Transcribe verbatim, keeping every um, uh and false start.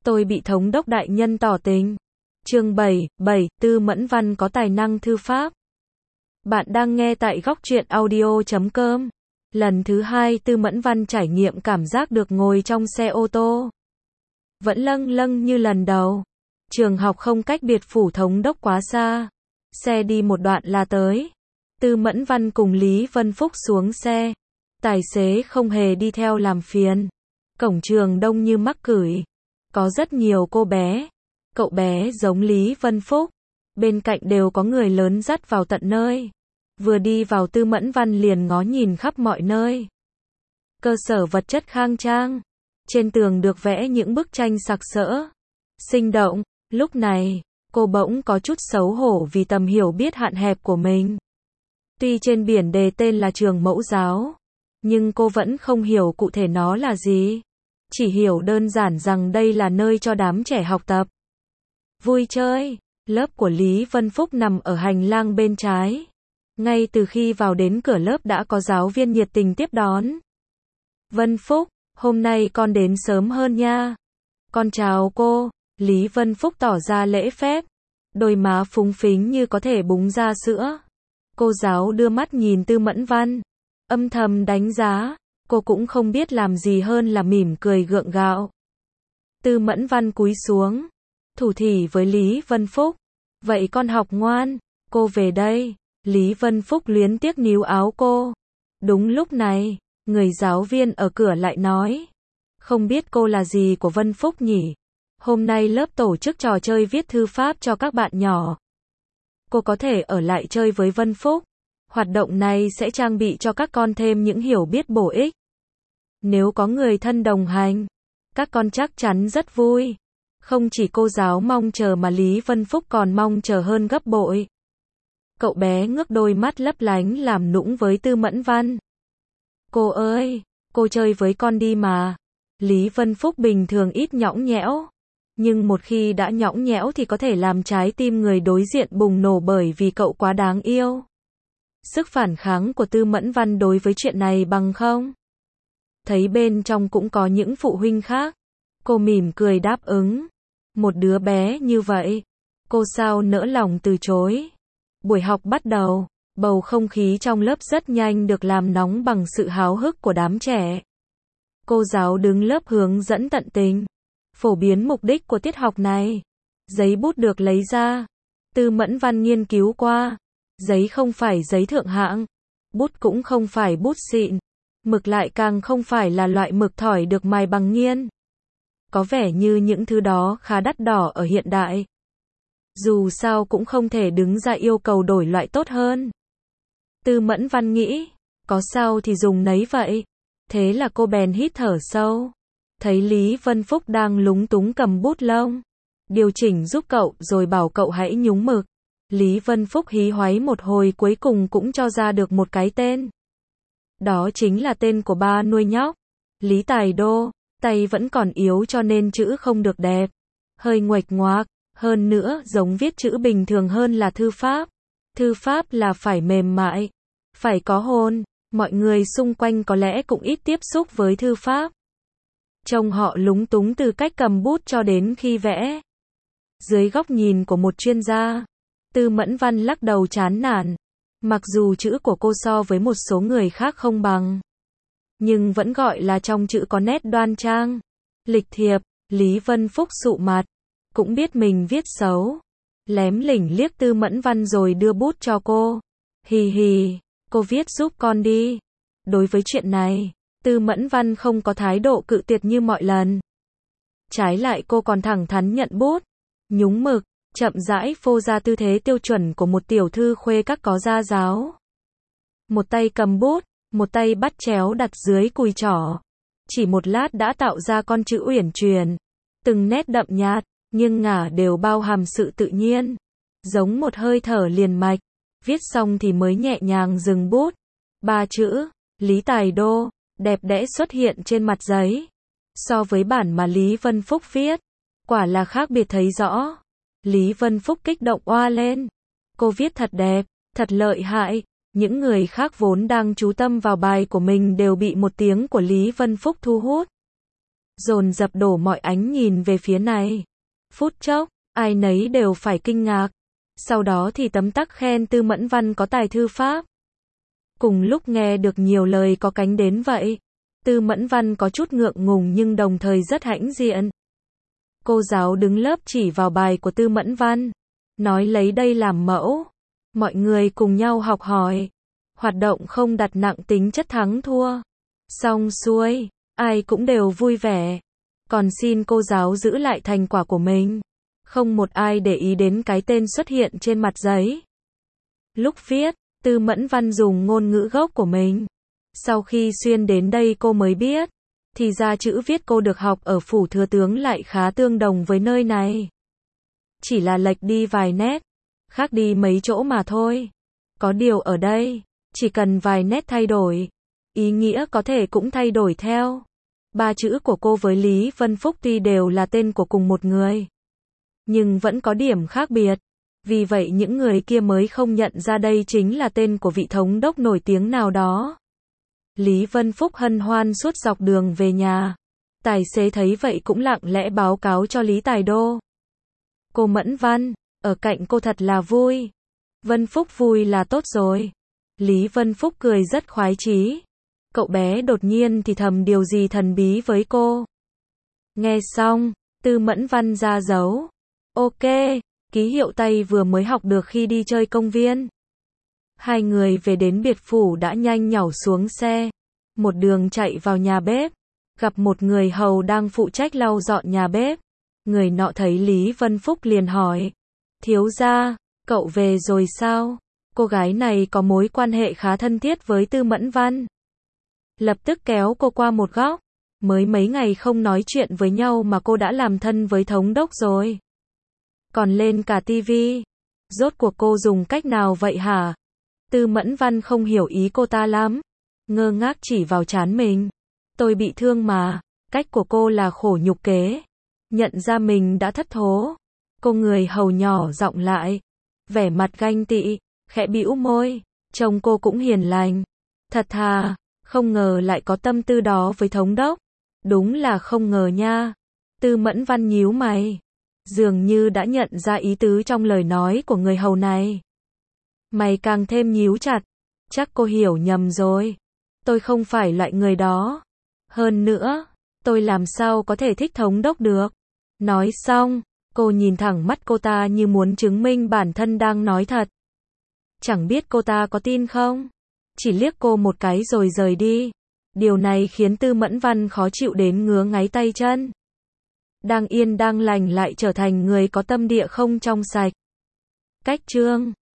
Tôi bị thống đốc đại nhân tỏ tình. Chương bảy, bảy, Tư Mẫn Văn có tài năng thư pháp. Bạn đang nghe tại góc truyện audio chấm com. Lần thứ hai Tư Mẫn Văn trải nghiệm cảm giác được ngồi trong xe ô tô. Vẫn lâng lâng như lần đầu. Trường học không cách biệt phủ thống đốc quá xa. Xe đi một đoạn là tới. Tư Mẫn Văn cùng Lý Vân Phúc xuống xe. Tài xế không hề đi theo làm phiền. Cổng trường đông như mắc cửi. Có rất nhiều cô bé. Cậu bé giống Lý Vân Phúc. Bên cạnh đều có người lớn dắt vào tận nơi. Vừa đi vào Tư Mẫn Văn liền ngó nhìn khắp mọi nơi. Cơ sở vật chất khang trang. Trên tường được vẽ những bức tranh sặc sỡ, sinh động. Lúc này, cô bỗng có chút xấu hổ vì tầm hiểu biết hạn hẹp của mình. Tuy trên biển đề tên là trường mẫu giáo, nhưng cô vẫn không hiểu cụ thể nó là gì. Chỉ hiểu đơn giản rằng đây là nơi cho đám trẻ học tập, vui chơi. Lớp của Lý Vân Phúc nằm ở hành lang bên trái. Ngay từ khi vào đến cửa lớp đã có giáo viên nhiệt tình tiếp đón. Vân Phúc, hôm nay con đến sớm hơn nha. Con chào cô. Lý Vân Phúc tỏ ra lễ phép. Đôi má phúng phính như có thể búng ra sữa. Cô giáo đưa mắt nhìn Tư Mẫn Văn. Âm thầm đánh giá. Cô cũng không biết làm gì hơn là mỉm cười gượng gạo. Tư Mẫn Văn cúi xuống. Thủ thỉ với Lý Vân Phúc. Vậy con học ngoan. Cô về đây. Lý Vân Phúc luyến tiếc níu áo cô. Đúng lúc này, người giáo viên ở cửa lại nói. Không biết cô là gì của Vân Phúc nhỉ? Hôm nay lớp tổ chức trò chơi viết thư pháp cho các bạn nhỏ. Cô có thể ở lại chơi với Vân Phúc. Hoạt động này sẽ trang bị cho các con thêm những hiểu biết bổ ích. Nếu có người thân đồng hành, các con chắc chắn rất vui. Không chỉ cô giáo mong chờ mà Lý Vân Phúc còn mong chờ hơn gấp bội. Cậu bé ngước đôi mắt lấp lánh làm nũng với Tư Mẫn Văn. Cô ơi, cô chơi với con đi mà. Lý Vân Phúc bình thường ít nhõng nhẽo. Nhưng một khi đã nhõng nhẽo thì có thể làm trái tim người đối diện bùng nổ bởi vì cậu quá đáng yêu. Sức phản kháng của Tư Mẫn Văn đối với chuyện này bằng không. Thấy bên trong cũng có những phụ huynh khác. Cô mỉm cười đáp ứng. Một đứa bé như vậy, cô sao nỡ lòng từ chối. Buổi học bắt đầu, bầu không khí trong lớp rất nhanh được làm nóng bằng sự háo hức của đám trẻ. Cô giáo đứng lớp hướng dẫn tận tình, phổ biến mục đích của tiết học này. Giấy bút được lấy ra. Tư Mẫn Văn nghiên cứu qua. Giấy không phải giấy thượng hạng. Bút cũng không phải bút xịn. Mực lại càng không phải là loại mực thỏi được mài bằng nghiên. Có vẻ như những thứ đó khá đắt đỏ ở hiện đại. Dù sao cũng không thể đứng ra yêu cầu đổi loại tốt hơn. Tư Mẫn Văn nghĩ, có sao thì dùng nấy vậy. Thế là cô bèn hít thở sâu. Thấy Lý Vân Phúc đang lúng túng cầm bút lông. Điều chỉnh giúp cậu rồi bảo cậu hãy nhúng mực. Lý Vân Phúc hí hoáy một hồi cuối cùng cũng cho ra được một cái tên. Đó chính là tên của ba nuôi nhóc. Lý Tài Đô. Tay vẫn còn yếu cho nên chữ không được đẹp. Hơi nguệch ngoạc. Hơn nữa giống viết chữ bình thường hơn là thư pháp. Thư pháp là phải mềm mại. Phải có hồn. Mọi người xung quanh có lẽ cũng ít tiếp xúc với thư pháp. Trông họ lúng túng từ cách cầm bút cho đến khi vẽ. Dưới góc nhìn của một chuyên gia, Tư Mẫn Văn lắc đầu chán nản. Mặc dù chữ của cô so với một số người khác không bằng, nhưng vẫn gọi là trong chữ có nét đoan trang, lịch thiệp. Lý Vân Phúc sụ mặt, cũng biết mình viết xấu. Lém lỉnh liếc Tư Mẫn Văn rồi đưa bút cho cô. Hì hì, cô viết giúp con đi. Đối với chuyện này, Tư Mẫn Văn không có thái độ cự tuyệt như mọi lần. Trái lại cô còn thẳng thắn nhận bút, nhúng mực, chậm rãi phô ra tư thế tiêu chuẩn của một tiểu thư khuê các có gia giáo. Một tay cầm bút, một tay bắt chéo đặt dưới cùi trỏ. Chỉ một lát đã tạo ra con chữ uyển chuyển. Từng nét đậm nhạt, nhưng ngả đều bao hàm sự tự nhiên. Giống một hơi thở liền mạch. Viết xong thì mới nhẹ nhàng dừng bút. Ba chữ, Lý Tài Đô, đẹp đẽ xuất hiện trên mặt giấy. So với bản mà Lý Vân Phúc viết, quả là khác biệt thấy rõ. Lý Vân Phúc kích động oa lên. Cô viết thật đẹp, thật lợi hại. Những người khác vốn đang chú tâm vào bài của mình đều bị một tiếng của Lý Vân Phúc thu hút. dồn dập đổ mọi ánh nhìn về phía này. Phút chốc, ai nấy đều phải kinh ngạc. Sau đó thì tấm tắc khen Tư Mẫn Văn có tài thư pháp. Cùng lúc nghe được nhiều lời có cánh đến vậy, Tư Mẫn Văn có chút ngượng ngùng nhưng đồng thời rất hãnh diện. Cô giáo đứng lớp chỉ vào bài của Tư Mẫn Văn, nói lấy đây làm mẫu. Mọi người cùng nhau học hỏi. Hoạt động không đặt nặng tính chất thắng thua. Xong xuôi, ai cũng đều vui vẻ. Còn xin cô giáo giữ lại thành quả của mình. Không một ai để ý đến cái tên xuất hiện trên mặt giấy. Lúc viết, Tư Mẫn Văn dùng ngôn ngữ gốc của mình. Sau khi xuyên đến đây cô mới biết, thì ra chữ viết cô được học ở phủ thừa tướng lại khá tương đồng với nơi này. Chỉ là lệch đi vài nét, khác đi mấy chỗ mà thôi. Có điều ở đây, chỉ cần vài nét thay đổi, ý nghĩa có thể cũng thay đổi theo. Ba chữ của cô với Lý Vân Phúc tuy đều là tên của cùng một người, nhưng vẫn có điểm khác biệt. Vì vậy những người kia mới không nhận ra đây chính là tên của vị thống đốc nổi tiếng nào đó. Lý Vân Phúc hân hoan suốt dọc đường về nhà. Tài xế thấy vậy cũng lặng lẽ báo cáo cho Lý Tài Đô. Cô Mẫn Văn, ở cạnh cô thật là vui. Vân Phúc vui là tốt rồi. Lý Vân Phúc cười rất khoái chí. Cậu bé đột nhiên thì thầm điều gì thần bí với cô. Nghe xong, Tư Mẫn Văn ra dấu. Ok, ký hiệu tay vừa mới học được khi đi chơi công viên. Hai người về đến biệt phủ đã nhanh nhảu xuống xe. Một đường chạy vào nhà bếp. Gặp một người hầu đang phụ trách lau dọn nhà bếp. Người nọ thấy Lý Vân Phúc liền hỏi. Thiếu gia, cậu về rồi sao? Cô gái này có mối quan hệ khá thân thiết với Tư Mẫn Văn. Lập tức kéo cô qua một góc. Mới mấy ngày không nói chuyện với nhau mà cô đã làm thân với thống đốc rồi. Còn lên cả tivi. Rốt cuộc cô dùng cách nào vậy hả? Tư Mẫn Văn không hiểu ý cô ta lắm. Ngơ ngác chỉ vào trán mình. Tôi bị thương mà. Cách của cô là khổ nhục kế. Nhận ra mình đã thất thố. Cô người hầu nhỏ giọng lại. Vẻ mặt ganh tị. Khẽ bĩu môi. Trông cô cũng hiền lành. Thật thà. Không ngờ lại có tâm tư đó với thống đốc. Đúng là không ngờ nha. Tư Mẫn Văn nhíu mày. Dường như đã nhận ra ý tứ trong lời nói của người hầu này. Mày càng thêm nhíu chặt. Chắc cô hiểu nhầm rồi. Tôi không phải loại người đó. Hơn nữa, tôi làm sao có thể thích thống đốc được. Nói xong, cô nhìn thẳng mắt cô ta như muốn chứng minh bản thân đang nói thật. Chẳng biết cô ta có tin không? Chỉ liếc cô một cái rồi rời đi. Điều này khiến Tư Mẫn Văn khó chịu đến ngứa ngáy tay chân. Đang yên đang lành lại trở thành người có tâm địa không trong sạch. Cách chương